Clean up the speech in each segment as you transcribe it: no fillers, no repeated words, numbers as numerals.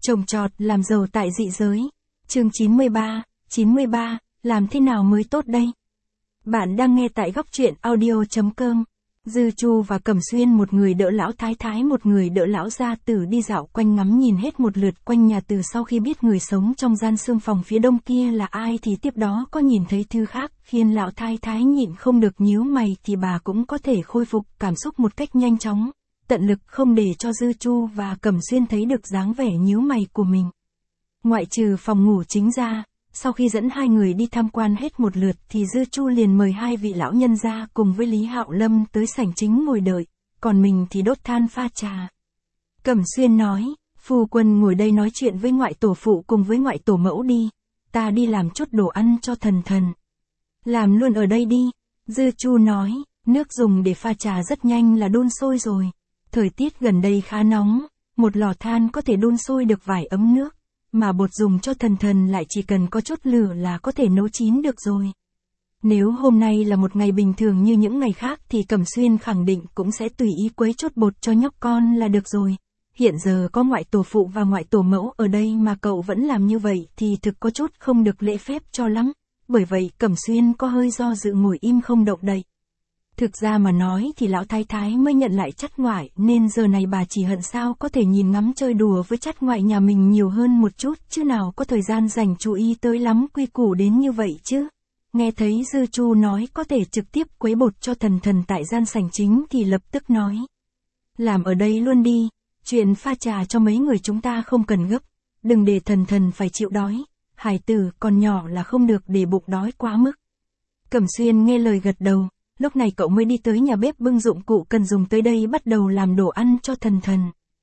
Trồng trọt làm giàu tại dị giới. Chương 93, làm thế nào mới tốt đây? Bạn đang nghe tại góc truyện audio.com. Dư Chu và Cẩm Xuyên, một người đỡ lão thái thái, một người đỡ lão gia tử đi dạo quanh ngắm nhìn hết một lượt quanh nhà. Từ sau khi biết người sống trong gian xương phòng phía đông kia là ai thì tiếp đó có nhìn thấy thứ khác, khiến lão thái thái nhịn không được nhíu mày, thì bà cũng có thể khôi phục cảm xúc một cách nhanh chóng, tận lực không để cho Dư Chu và Cẩm Xuyên thấy được dáng vẻ nhíu mày của mình. Ngoại trừ phòng ngủ chính ra, sau khi dẫn hai người đi tham quan hết một lượt thì Dư Chu liền mời hai vị lão nhân ra cùng với Lý Hạo Lâm tới sảnh chính ngồi đợi, còn mình thì đốt than pha trà. Cẩm Xuyên nói, phu quân ngồi đây nói chuyện với ngoại tổ phụ cùng với ngoại tổ mẫu đi, ta đi làm chút đồ ăn cho thần thần. Làm luôn ở đây đi, Dư Chu nói, nước dùng để pha trà rất nhanh là đun sôi rồi. Thời tiết gần đây khá nóng, một lò than có thể đun sôi được vài ấm nước, mà bột dùng cho thần thần lại chỉ cần có chút lửa là có thể nấu chín được rồi. Nếu hôm nay là một ngày bình thường như những ngày khác thì Cẩm Xuyên khẳng định cũng sẽ tùy ý quấy chút bột cho nhóc con là được rồi. Hiện giờ có ngoại tổ phụ và ngoại tổ mẫu ở đây mà cậu vẫn làm như vậy thì thực có chút không được lễ phép cho lắm. Bởi vậy Cẩm Xuyên có hơi do dự ngồi im không động đậy. Thực ra mà nói thì lão thái thái mới nhận lại chắt ngoại, nên giờ này bà chỉ hận sao có thể nhìn ngắm chơi đùa với chắt ngoại nhà mình nhiều hơn một chút, chứ nào có thời gian dành chú ý tới lắm quy củ đến như vậy chứ. Nghe thấy Dư Chu nói có thể trực tiếp quấy bột cho thần thần tại gian sảnh chính thì lập tức nói. Làm ở đây luôn đi, chuyện pha trà cho mấy người chúng ta không cần gấp, đừng để thần thần phải chịu đói, hải tử còn nhỏ là không được để bụng đói quá mức. Cẩm Xuyên nghe lời gật đầu. Lúc này cậu mới đi tới nhà bếp bưng dụng cụ cần dùng tới đây bắt đầu làm đồ ăn cho thần thần.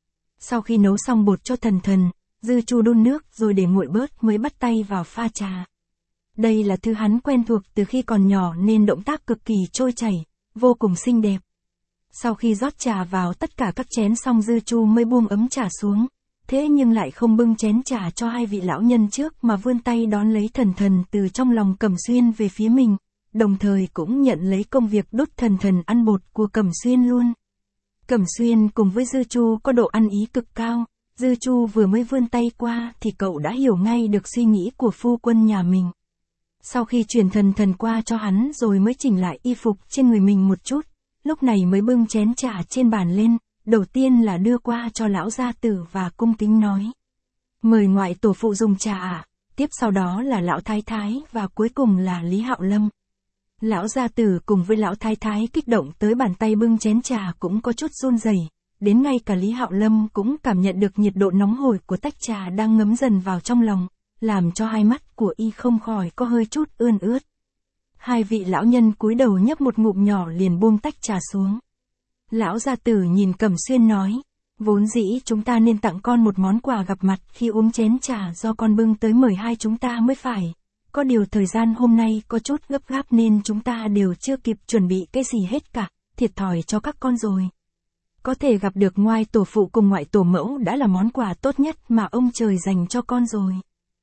Sau khi nấu xong bột cho thần thần, Dư Chu đun nước rồi để nguội bớt mới bắt tay vào pha trà. Đây là thứ hắn quen thuộc từ khi còn nhỏ nên động tác cực kỳ trôi chảy, vô cùng xinh đẹp. Sau khi rót trà vào tất cả các chén xong Dư Chu mới buông ấm trà xuống, thế nhưng lại không bưng chén trà cho hai vị lão nhân trước mà vươn tay đón lấy thần thần từ trong lòng Cẩm Xuyên về phía mình. Đồng thời cũng nhận lấy công việc đút thần thần ăn bột của Cẩm Xuyên luôn. Cẩm Xuyên cùng với Dư Chu có độ ăn ý cực cao, Dư Chu vừa mới vươn tay qua thì cậu đã hiểu ngay được suy nghĩ của phu quân nhà mình. Sau khi chuyển thần thần qua cho hắn rồi mới chỉnh lại y phục trên người mình một chút, lúc này mới bưng chén trà trên bàn lên, đầu tiên là đưa qua cho lão gia tử và cung kính nói. Mời ngoại tổ phụ dùng trà ạ, tiếp sau đó là lão thái thái và cuối cùng là Lý Hạo Lâm. Lão gia tử cùng với lão thái thái kích động tới bàn tay bưng chén trà cũng có chút run rẩy, đến ngay cả Lý Hạo Lâm cũng cảm nhận được nhiệt độ nóng hổi của tách trà đang ngấm dần vào trong lòng, làm cho hai mắt của y không khỏi có hơi chút ươn ướt. Hai vị lão nhân cúi đầu nhấp một ngụm nhỏ liền buông tách trà xuống. Lão gia tử nhìn Cẩm Xuyên nói, vốn dĩ chúng ta nên tặng con một món quà gặp mặt khi uống chén trà do con bưng tới mời hai chúng ta mới phải. Có điều thời gian hôm nay có chút gấp gáp nên chúng ta đều chưa kịp chuẩn bị cái gì hết cả, thiệt thòi cho các con rồi. Có thể gặp được ngoại tổ phụ cùng ngoại tổ mẫu đã là món quà tốt nhất mà ông trời dành cho con rồi.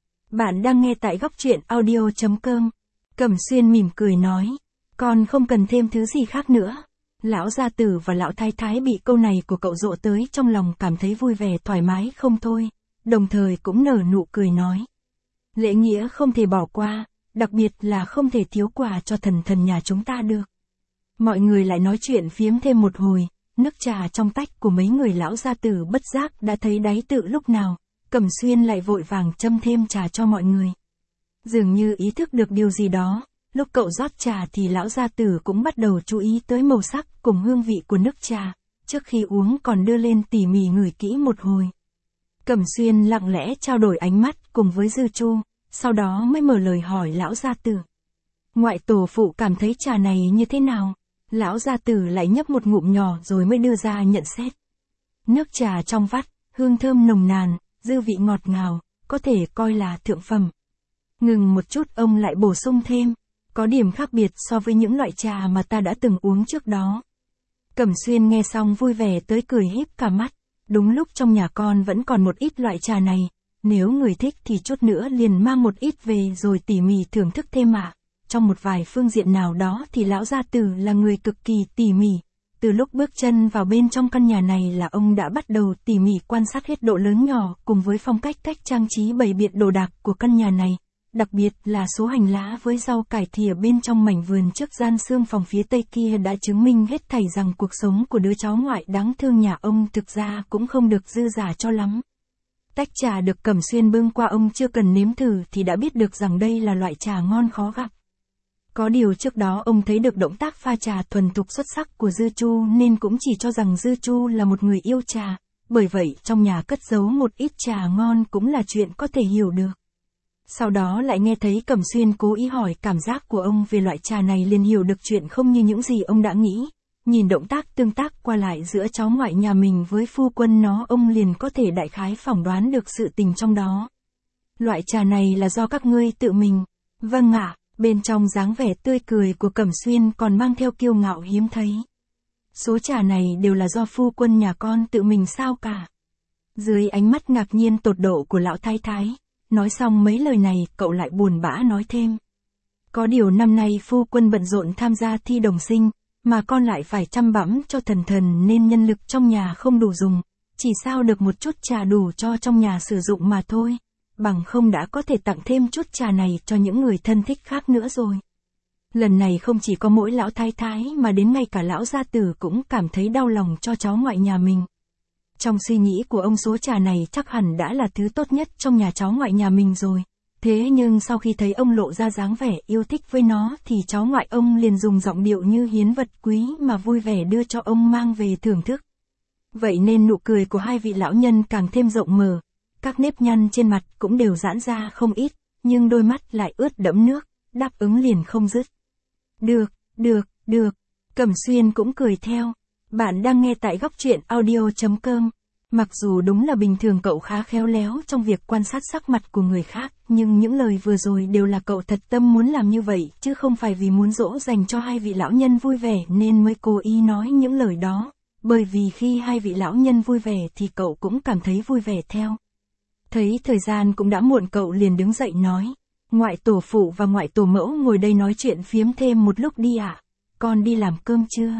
Bạn đang nghe tại góc truyện audio.com. Cẩm Xuyên mỉm cười nói, con không cần thêm thứ gì khác nữa. Lão gia tử và lão thái thái bị câu này của cậu dỗ tới trong lòng cảm thấy vui vẻ thoải mái không thôi, đồng thời cũng nở nụ cười nói. Lễ nghĩa không thể bỏ qua, đặc biệt là không thể thiếu quà cho thần thần nhà chúng ta được. Mọi người lại nói chuyện phiếm thêm một hồi, nước trà trong tách của mấy người lão gia tử bất giác đã thấy đáy tự lúc nào, Cẩm Xuyên lại vội vàng châm thêm trà cho mọi người. Dường như ý thức được điều gì đó, lúc cậu rót trà thì lão gia tử cũng bắt đầu chú ý tới màu sắc cùng hương vị của nước trà, trước khi uống còn đưa lên tỉ mỉ ngửi kỹ một hồi. Cẩm Xuyên lặng lẽ trao đổi ánh mắt cùng với Dư Chu, sau đó mới mở lời hỏi lão gia tử. Ngoại tổ phụ cảm thấy trà này như thế nào? Lão gia tử lại nhấp một ngụm nhỏ rồi mới đưa ra nhận xét. Nước trà trong vắt, hương thơm nồng nàn, dư vị ngọt ngào, có thể coi là thượng phẩm. Ngừng một chút ông lại bổ sung thêm, có điểm khác biệt so với những loại trà mà ta đã từng uống trước đó. Cẩm Xuyên nghe xong vui vẻ tới cười híp cả mắt. Đúng lúc trong nhà con vẫn còn một ít loại trà này, nếu người thích thì chút nữa liền mang một ít về rồi tỉ mỉ thưởng thức thêm ạ. Trong một vài phương diện nào đó thì lão gia tử là người cực kỳ tỉ mỉ, Từ lúc bước chân vào bên trong căn nhà này là ông đã bắt đầu tỉ mỉ quan sát hết độ lớn nhỏ cùng với phong cách trang trí bày biện đồ đạc của căn nhà này, đặc biệt là số hành lá với rau cải thìa bên trong mảnh vườn trước gian xương phòng phía tây kia đã chứng minh hết thảy rằng cuộc sống của đứa cháu ngoại đáng thương nhà ông thực ra cũng không được dư dả cho lắm. Tách trà được Cẩm Xuyên bưng qua ông chưa cần nếm thử thì đã biết được rằng đây là loại trà ngon khó gặp. Có điều trước đó ông thấy được động tác pha trà thuần thục xuất sắc của Dư Chu nên cũng chỉ cho rằng Dư Chu là một người yêu trà, bởi vậy trong nhà cất giấu một ít trà ngon cũng là chuyện có thể hiểu được. Sau đó lại nghe thấy Cẩm Xuyên cố ý hỏi cảm giác của ông về loại trà này liền hiểu được chuyện không như những gì ông đã nghĩ. Nhìn động tác tương tác qua lại giữa cháu ngoại nhà mình với phu quân nó ông liền có thể đại khái phỏng đoán được sự tình trong đó. Loại trà này là do các ngươi tự mình. Vâng ạ, bên trong dáng vẻ tươi cười của Cẩm Xuyên còn mang theo kiêu ngạo hiếm thấy. Số trà này đều là do phu quân nhà con tự mình sao cả. Dưới ánh mắt ngạc nhiên tột độ của lão thái thái, nói xong mấy lời này cậu lại buồn bã nói thêm. Có điều năm nay phu quân bận rộn tham gia thi đồng sinh, mà con lại phải chăm bẵm cho thần thần nên nhân lực trong nhà không đủ dùng, chỉ sao được một chút trà đủ cho trong nhà sử dụng mà thôi, bằng không đã có thể tặng thêm chút trà này cho những người thân thích khác nữa rồi. Lần này không chỉ có mỗi lão thái thái mà đến ngay cả lão gia tử cũng cảm thấy đau lòng cho cháu ngoại nhà mình. Trong suy nghĩ của ông số trà này chắc hẳn đã là thứ tốt nhất trong nhà cháu ngoại nhà mình rồi. Thế nhưng sau khi thấy ông lộ ra dáng vẻ yêu thích với nó thì cháu ngoại ông liền dùng giọng điệu như hiến vật quý mà vui vẻ đưa cho ông mang về thưởng thức. Vậy nên nụ cười của hai vị lão nhân càng thêm rộng mở, các nếp nhăn trên mặt cũng đều giãn ra không ít, nhưng đôi mắt lại ướt đẫm nước, đáp ứng liền không dứt. Được, Cẩm Xuyên cũng cười theo. Bạn đang nghe tại góc truyện audio.com. Mặc dù đúng là bình thường cậu khá khéo léo trong việc quan sát sắc mặt của người khác, nhưng những lời vừa rồi đều là cậu thật tâm muốn làm như vậy, chứ không phải vì muốn dỗ dành cho hai vị lão nhân vui vẻ nên mới cố ý nói những lời đó, bởi vì khi hai vị lão nhân vui vẻ thì cậu cũng cảm thấy vui vẻ theo. Thấy thời gian cũng đã muộn cậu liền đứng dậy nói, ngoại tổ phụ và ngoại tổ mẫu ngồi đây nói chuyện phiếm thêm một lúc đi ạ, con đi làm cơm chưa?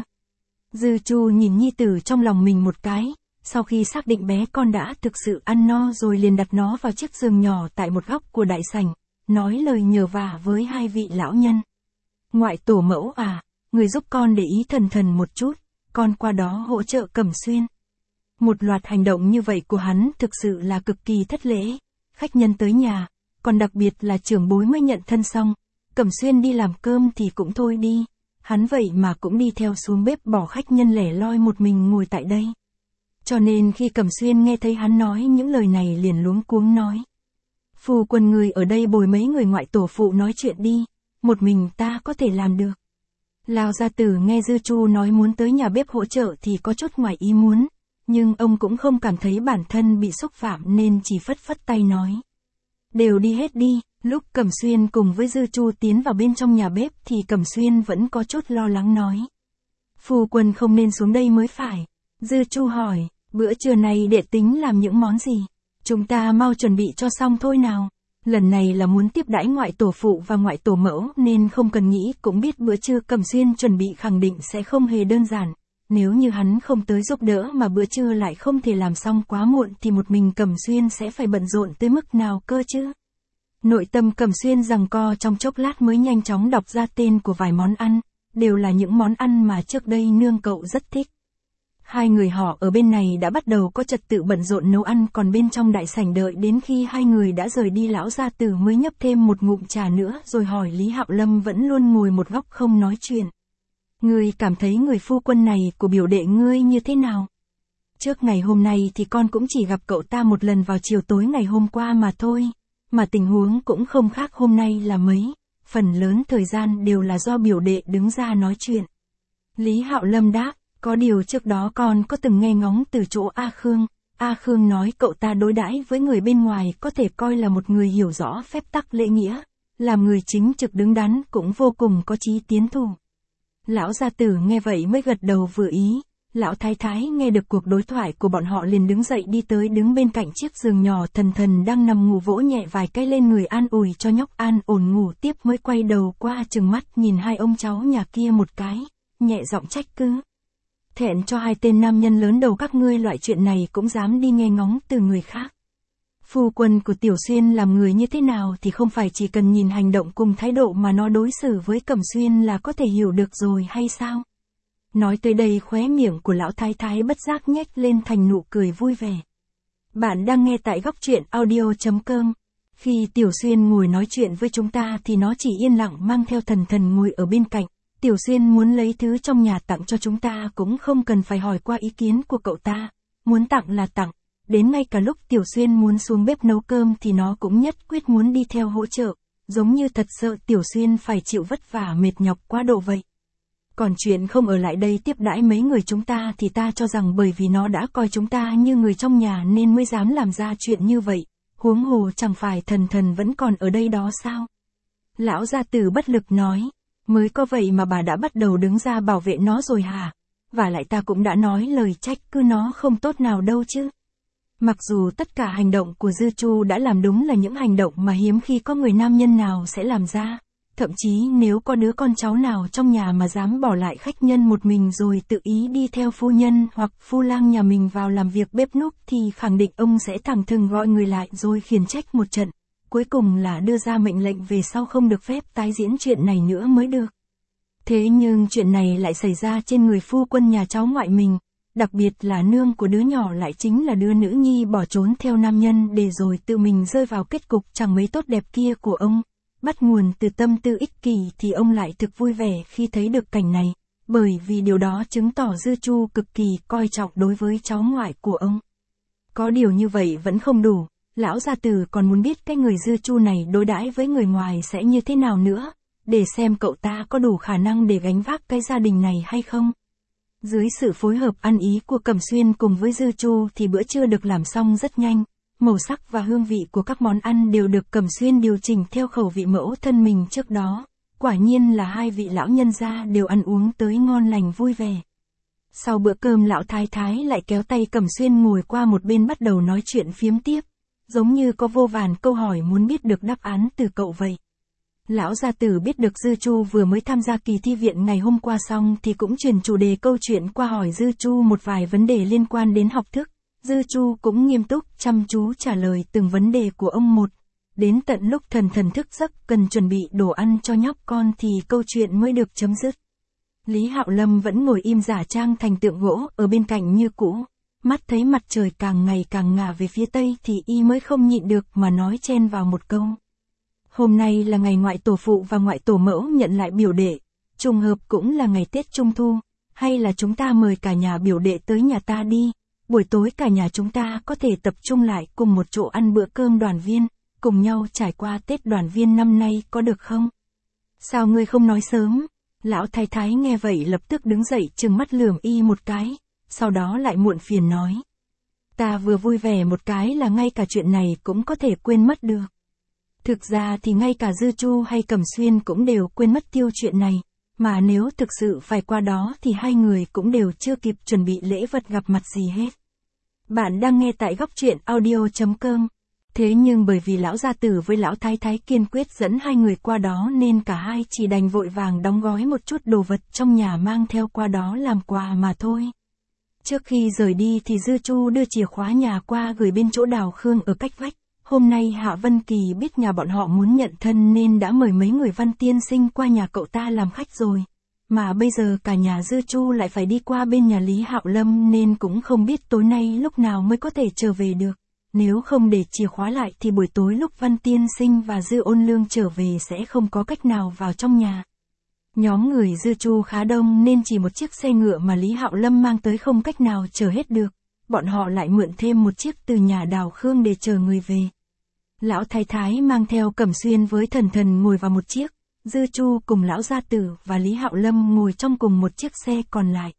Dư Chu nhìn nhi tử trong lòng mình một cái. Sau khi xác định bé con đã thực sự ăn no rồi liền đặt nó vào chiếc giường nhỏ tại một góc của đại sảnh, nói lời nhờ vả với hai vị lão nhân. Ngoại tổ mẫu à, người giúp con để ý thần thần một chút, con qua đó hỗ trợ Cẩm Xuyên. Một loạt hành động như vậy của hắn thực sự là cực kỳ thất lễ, khách nhân tới nhà, còn đặc biệt là trưởng bối mới nhận thân xong, Cẩm Xuyên đi làm cơm thì cũng thôi đi, hắn vậy mà cũng đi theo xuống bếp bỏ khách nhân lẻ loi một mình ngồi tại đây. Cho nên khi Cẩm Xuyên nghe thấy hắn nói những lời này liền luống cuống nói. Phu quân người ở đây bồi mấy người ngoại tổ phụ nói chuyện đi, một mình ta có thể làm được. Lão gia tử nghe Dư Chu nói muốn tới nhà bếp hỗ trợ thì có chút ngoài ý muốn, nhưng ông cũng không cảm thấy bản thân bị xúc phạm nên chỉ phất phất tay nói. Đều đi hết đi, lúc Cẩm Xuyên cùng với Dư Chu tiến vào bên trong nhà bếp thì Cẩm Xuyên vẫn có chút lo lắng nói. Phu quân không nên xuống đây mới phải. Dư Chu hỏi. Bữa trưa này đệ tính làm những món gì? Chúng ta mau chuẩn bị cho xong thôi nào. Lần này là muốn tiếp đãi ngoại tổ phụ và ngoại tổ mẫu nên không cần nghĩ cũng biết bữa trưa Cẩm Xuyên chuẩn bị khẳng định sẽ không hề đơn giản. Nếu như hắn không tới giúp đỡ mà bữa trưa lại không thể làm xong quá muộn thì một mình Cẩm Xuyên sẽ phải bận rộn tới mức nào cơ chứ? Nội tâm Cẩm Xuyên giằng co trong chốc lát mới nhanh chóng đọc ra tên của vài món ăn, đều là những món ăn mà trước đây nương cậu rất thích. Hai người họ ở bên này đã bắt đầu có trật tự bận rộn nấu ăn, còn bên trong đại sảnh đợi đến khi hai người đã rời đi lão gia tử mới nhấp thêm một ngụm trà nữa rồi hỏi Lý Hạo Lâm vẫn luôn ngồi một góc không nói chuyện. Ngươi cảm thấy người phu quân này của biểu đệ ngươi như thế nào? Trước ngày hôm nay thì con cũng chỉ gặp cậu ta một lần vào chiều tối ngày hôm qua mà thôi, mà tình huống cũng không khác hôm nay là mấy, phần lớn thời gian đều là do biểu đệ đứng ra nói chuyện. Lý Hạo Lâm đáp. Có điều trước đó con có từng nghe ngóng từ chỗ A Khương nói cậu ta đối đãi với người bên ngoài có thể coi là một người hiểu rõ phép tắc lễ nghĩa, làm người chính trực đứng đắn cũng vô cùng có chí tiến thủ. Lão gia tử nghe vậy mới gật đầu vừa ý, lão thái thái nghe được cuộc đối thoại của bọn họ liền đứng dậy đi tới đứng bên cạnh chiếc giường nhỏ thần thần đang nằm ngủ vỗ nhẹ vài cái lên người an ủi cho nhóc an ổn ngủ tiếp mới quay đầu qua trừng mắt nhìn hai ông cháu nhà kia một cái, nhẹ giọng trách cứ. Thẹn cho hai tên nam nhân lớn đầu các ngươi loại chuyện này cũng dám đi nghe ngóng từ người khác. Phu quân của Tiểu Xuyên làm người như thế nào thì không phải chỉ cần nhìn hành động cùng thái độ mà nó đối xử với Cẩm Xuyên là có thể hiểu được rồi hay sao? Nói tới đây khóe miệng của lão thái thái bất giác nhếch lên thành nụ cười vui vẻ. Bạn đang nghe tại góc truyện audio.com. Khi Tiểu Xuyên ngồi nói chuyện với chúng ta thì nó chỉ yên lặng mang theo Thần Thần ngồi ở bên cạnh. Tiểu Xuyên muốn lấy thứ trong nhà tặng cho chúng ta cũng không cần phải hỏi qua ý kiến của cậu ta. Muốn tặng là tặng. Đến ngay cả lúc Tiểu Xuyên muốn xuống bếp nấu cơm thì nó cũng nhất quyết muốn đi theo hỗ trợ. Giống như thật sợ Tiểu Xuyên phải chịu vất vả mệt nhọc quá độ vậy. Còn chuyện không ở lại đây tiếp đãi mấy người chúng ta thì ta cho rằng bởi vì nó đã coi chúng ta như người trong nhà nên mới dám làm ra chuyện như vậy. Huống hồ chẳng phải Thần Thần vẫn còn ở đây đó sao? Lão gia tử bất lực nói. Mới có vậy mà bà đã bắt đầu đứng ra bảo vệ nó rồi hả? Và lại ta cũng đã nói lời trách cứ nó không tốt nào đâu chứ. Mặc dù tất cả hành động của Dư Chu đã làm đúng là những hành động mà hiếm khi có người nam nhân nào sẽ làm ra. Thậm chí nếu có đứa con cháu nào trong nhà mà dám bỏ lại khách nhân một mình rồi tự ý đi theo phu nhân hoặc phu lang nhà mình vào làm việc bếp núc thì khẳng định ông sẽ thẳng thừng gọi người lại rồi khiển trách một trận. Cuối cùng là đưa ra mệnh lệnh về sau không được phép tái diễn chuyện này nữa mới được. Thế nhưng chuyện này lại xảy ra trên người phu quân nhà cháu ngoại mình. Đặc biệt là nương của đứa nhỏ lại chính là đứa nữ nhi bỏ trốn theo nam nhân để rồi tự mình rơi vào kết cục chẳng mấy tốt đẹp kia của ông. Bắt nguồn từ tâm tư ích kỷ thì ông lại thực vui vẻ khi thấy được cảnh này, bởi vì điều đó chứng tỏ Dư Chu cực kỳ coi trọng đối với cháu ngoại của ông. Có điều như vậy vẫn không đủ, lão gia tử còn muốn biết cái người Dư Chu này đối đãi với người ngoài sẽ như thế nào nữa, để xem cậu ta có đủ khả năng để gánh vác cái gia đình này hay không. Dưới sự phối hợp ăn ý của Cẩm Xuyên cùng với Dư Chu thì bữa trưa được làm xong rất nhanh. Màu sắc và hương vị của các món ăn đều được Cẩm Xuyên điều chỉnh theo khẩu vị mẫu thân mình trước đó. Quả nhiên là hai vị lão nhân gia đều ăn uống tới ngon lành vui vẻ. Sau bữa cơm lão thái thái lại kéo tay Cẩm Xuyên ngồi qua một bên bắt đầu nói chuyện phiếm tiếp. Giống như có vô vàn câu hỏi muốn biết được đáp án từ cậu vậy. Lão gia tử biết được Dư Chu vừa mới tham gia kỳ thi viện ngày hôm qua xong thì cũng chuyển chủ đề câu chuyện qua hỏi Dư Chu một vài vấn đề liên quan đến học thức. Dư Chu cũng nghiêm túc chăm chú trả lời từng vấn đề của ông một. Đến tận lúc Thần Thần thức giấc cần chuẩn bị đồ ăn cho nhóc con thì câu chuyện mới được chấm dứt. Lý Hạo Lâm vẫn ngồi im giả trang thành tượng gỗ ở bên cạnh như cũ. Mắt thấy mặt trời càng ngày càng ngả về phía tây thì y mới không nhịn được mà nói chen vào một câu. Hôm nay là ngày ngoại tổ phụ và ngoại tổ mẫu nhận lại biểu đệ. Trùng hợp cũng là ngày Tết Trung Thu. Hay là chúng ta mời cả nhà biểu đệ tới nhà ta đi. Buổi tối cả nhà chúng ta có thể tập trung lại cùng một chỗ ăn bữa cơm đoàn viên, cùng nhau trải qua Tết đoàn viên năm nay có được không? Sao ngươi không nói sớm? Lão thái thái nghe vậy lập tức đứng dậy trừng mắt lườm y một cái, sau đó lại muộn phiền nói. Ta vừa vui vẻ một cái là ngay cả chuyện này cũng có thể quên mất được. Thực ra thì ngay cả Dư Chu hay Cẩm Xuyên cũng đều quên mất tiêu chuyện này, mà nếu thực sự phải qua đó thì hai người cũng đều chưa kịp chuẩn bị lễ vật gặp mặt gì hết. Bạn đang nghe tại góc truyện audio.com. Thế nhưng bởi vì lão gia tử với lão thái thái kiên quyết dẫn hai người qua đó nên cả hai chỉ đành vội vàng đóng gói một chút đồ vật trong nhà mang theo qua đó làm quà mà thôi. Trước khi rời đi thì Dư Chu đưa chìa khóa nhà qua gửi bên chỗ Đào Khương ở cách vách. Hôm nay Hạ Vân Kỳ biết nhà bọn họ muốn nhận thân nên đã mời mấy người Văn tiên sinh qua nhà cậu ta làm khách rồi. Mà bây giờ cả nhà Dư Chu lại phải đi qua bên nhà Lý Hạo Lâm nên cũng không biết tối nay lúc nào mới có thể trở về được. Nếu không để chìa khóa lại thì buổi tối lúc Văn tiên sinh và Dư Ôn Lương trở về sẽ không có cách nào vào trong nhà. Nhóm người Dư Chu khá đông nên chỉ một chiếc xe ngựa mà Lý Hạo Lâm mang tới không cách nào chở hết được. Bọn họ lại mượn thêm một chiếc từ nhà Đào Khương để chờ người về. Lão thái thái mang theo Cẩm Xuyên với Thần Thần ngồi vào một chiếc. Dư Chu cùng lão gia tử và Lý Hạo Lâm ngồi trong cùng một chiếc xe còn lại.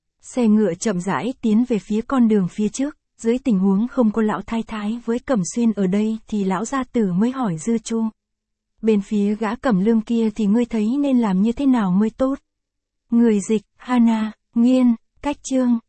Xe ngựa chậm rãi tiến về phía con đường phía trước, dưới tình huống không có lão thái thái với Cẩm Xuyên ở đây thì lão gia tử mới hỏi Dư Chu. Bên phía gã Cẩm Lương kia thì ngươi thấy nên làm như thế nào mới tốt? Người dịch, Hana, Nghiên, Cách Chương.